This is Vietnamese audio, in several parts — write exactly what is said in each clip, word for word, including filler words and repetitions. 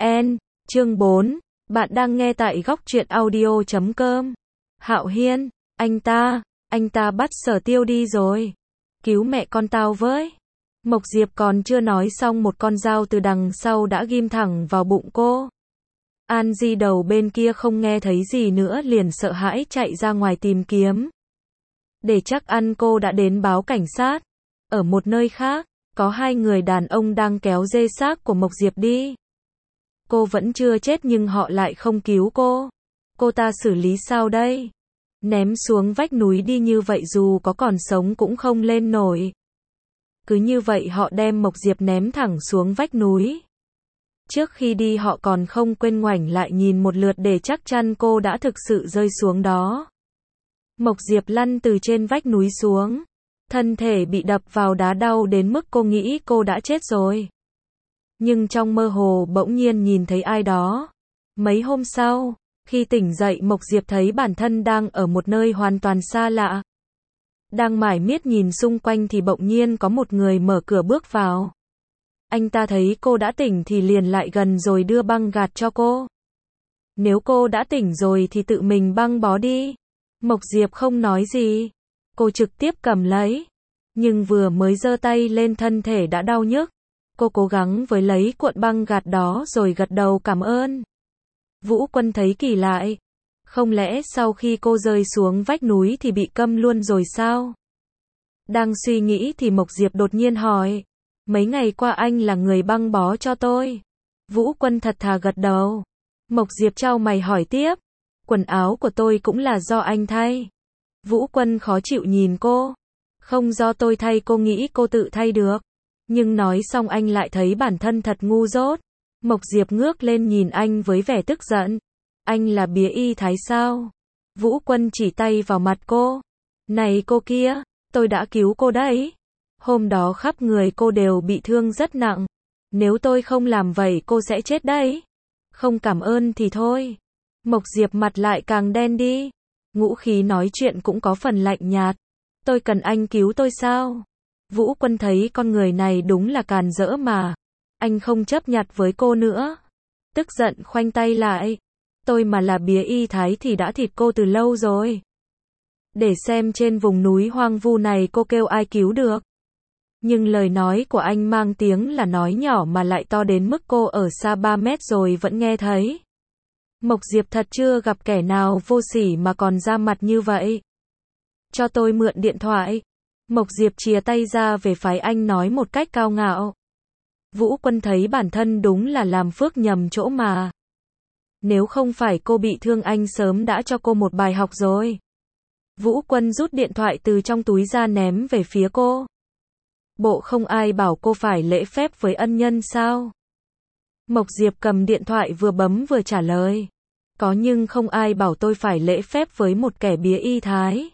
vn. Chương bốn. Bạn đang nghe tại góc truyện audio chấm com. Hạo Hiên, anh ta, anh ta bắt Sở Tiêu đi rồi. Cứu mẹ con tao với. Mộc Diệp còn chưa nói xong một con dao từ đằng sau đã ghim thẳng vào bụng cô. An Di đầu bên kia không nghe thấy gì nữa liền sợ hãi chạy ra ngoài tìm kiếm. Để chắc ăn cô đã đến báo cảnh sát. Ở một nơi khác, có hai người đàn ông đang kéo dê xác của Mộc Diệp đi. Cô vẫn chưa chết nhưng họ lại không cứu cô. Cô ta xử lý sao đây? Ném xuống vách núi đi như vậy dù có còn sống cũng không lên nổi. Cứ như vậy họ đem Mộc Diệp ném thẳng xuống vách núi. Trước khi đi họ còn không quên ngoảnh lại nhìn một lượt để chắc chắn cô đã thực sự rơi xuống đó. Mộc Diệp lăn từ trên vách núi xuống. Thân thể bị đập vào đá đau đến mức cô nghĩ cô đã chết rồi. Nhưng trong mơ hồ bỗng nhiên nhìn thấy ai đó. Mấy hôm sau, khi tỉnh dậy Mộc Diệp thấy bản thân đang ở một nơi hoàn toàn xa lạ. Đang mải miết nhìn xung quanh thì bỗng nhiên có một người mở cửa bước vào. Anh ta thấy cô đã tỉnh thì liền lại gần rồi đưa băng gạt cho cô. Nếu cô đã tỉnh rồi thì tự mình băng bó đi. Mộc Diệp không nói gì. Cô trực tiếp cầm lấy. Nhưng vừa mới giơ tay lên thân thể đã đau nhức. Cô cố gắng với lấy cuộn băng gạt đó rồi gật đầu cảm ơn. Vũ Quân thấy kỳ lạ. Không lẽ sau khi cô rơi xuống vách núi thì bị câm luôn rồi sao? Đang suy nghĩ thì Mộc Diệp đột nhiên hỏi. Mấy ngày qua anh là người băng bó cho tôi. Vũ Quân thật thà gật đầu. Mộc Diệp chau mày hỏi tiếp. Quần áo của tôi cũng là do anh thay. Vũ Quân khó chịu nhìn cô. Không do tôi thay, cô nghĩ cô tự thay được. Nhưng nói xong anh lại thấy bản thân thật ngu dốt. Mộc Diệp ngước lên nhìn anh với vẻ tức giận. Anh là bía y thái sao? Vũ Quân chỉ tay vào mặt cô. Này cô kia, tôi đã cứu cô đấy. Hôm đó khắp người cô đều bị thương rất nặng. Nếu tôi không làm vậy cô sẽ chết đấy. Không cảm ơn thì thôi. Mộc Diệp mặt lại càng đen đi. Ngũ khí nói chuyện cũng có phần lạnh nhạt. Tôi cần anh cứu tôi sao? Vũ Quân thấy con người này đúng là càn rỡ mà. Anh không chấp nhặt với cô nữa. Tức giận khoanh tay lại. Tôi mà là bía y thái thì đã thịt cô từ lâu rồi. Để xem trên vùng núi hoang vu này cô kêu ai cứu được. Nhưng lời nói của anh mang tiếng là nói nhỏ mà lại to đến mức cô ở xa ba mét rồi vẫn nghe thấy. Mộc Diệp thật chưa gặp kẻ nào vô sỉ mà còn ra mặt như vậy. Cho tôi mượn điện thoại. Mộc Diệp chìa tay ra về phái anh nói một cách cao ngạo. Vũ Quân thấy bản thân đúng là làm phước nhầm chỗ mà. Nếu không phải cô bị thương anh sớm đã cho cô một bài học rồi. Vũ Quân rút điện thoại từ trong túi ra ném về phía cô. Bộ không ai bảo cô phải lễ phép với ân nhân sao? Mộc Diệp cầm điện thoại vừa bấm vừa trả lời. Có nhưng không ai bảo tôi phải lễ phép với một kẻ bía y thái.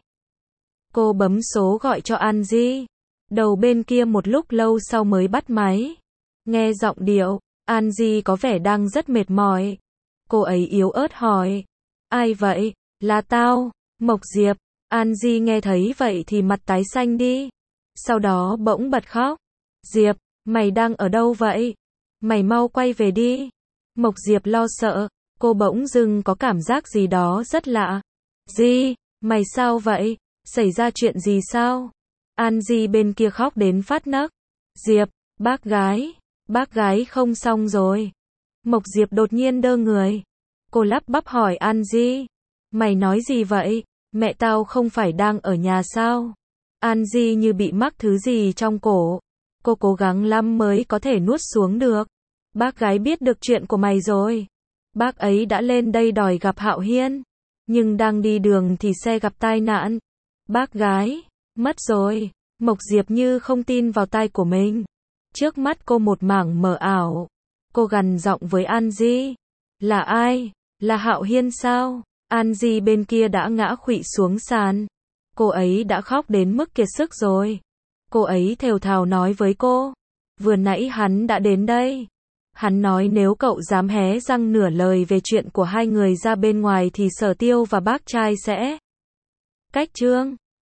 Cô bấm số gọi cho An Di. Đầu bên kia một lúc lâu sau mới bắt máy. Nghe giọng điệu, An Di có vẻ đang rất mệt mỏi. Cô ấy yếu ớt hỏi. Ai vậy? Là tao, Mộc Diệp. An Di nghe thấy vậy thì mặt tái xanh đi. Sau đó bỗng bật khóc. Diệp, mày đang ở đâu vậy? Mày mau quay về đi. Mộc Diệp lo sợ. Cô bỗng dưng có cảm giác gì đó rất lạ. Di, mày sao vậy? Xảy ra chuyện gì sao? An Di bên kia khóc đến phát nấc. Diệp, bác gái, bác gái không xong rồi. Mộc Diệp đột nhiên đơ người. Cô lắp bắp hỏi An Di. Mày nói gì vậy? Mẹ tao không phải đang ở nhà sao? An Di như bị mắc thứ gì trong cổ. Cô cố gắng lắm mới có thể nuốt xuống được. Bác gái biết được chuyện của mày rồi. Bác ấy đã lên đây đòi gặp Hạo Hiên. Nhưng đang đi đường thì xe gặp tai nạn. Bác gái, mất rồi. Mộc Diệp như không tin vào tai của mình. Trước mắt cô một mảng mờ ảo. Cô gằn giọng với An Di. Là ai? Là Hạo Hiên sao? An Di bên kia đã ngã khuỵu xuống sàn. Cô ấy đã khóc đến mức kiệt sức rồi. Cô ấy thều thào nói với cô. Vừa nãy hắn đã đến đây. Hắn nói nếu cậu dám hé răng nửa lời về chuyện của hai người ra bên ngoài thì Sở Tiêu và bác trai sẽ cách chương.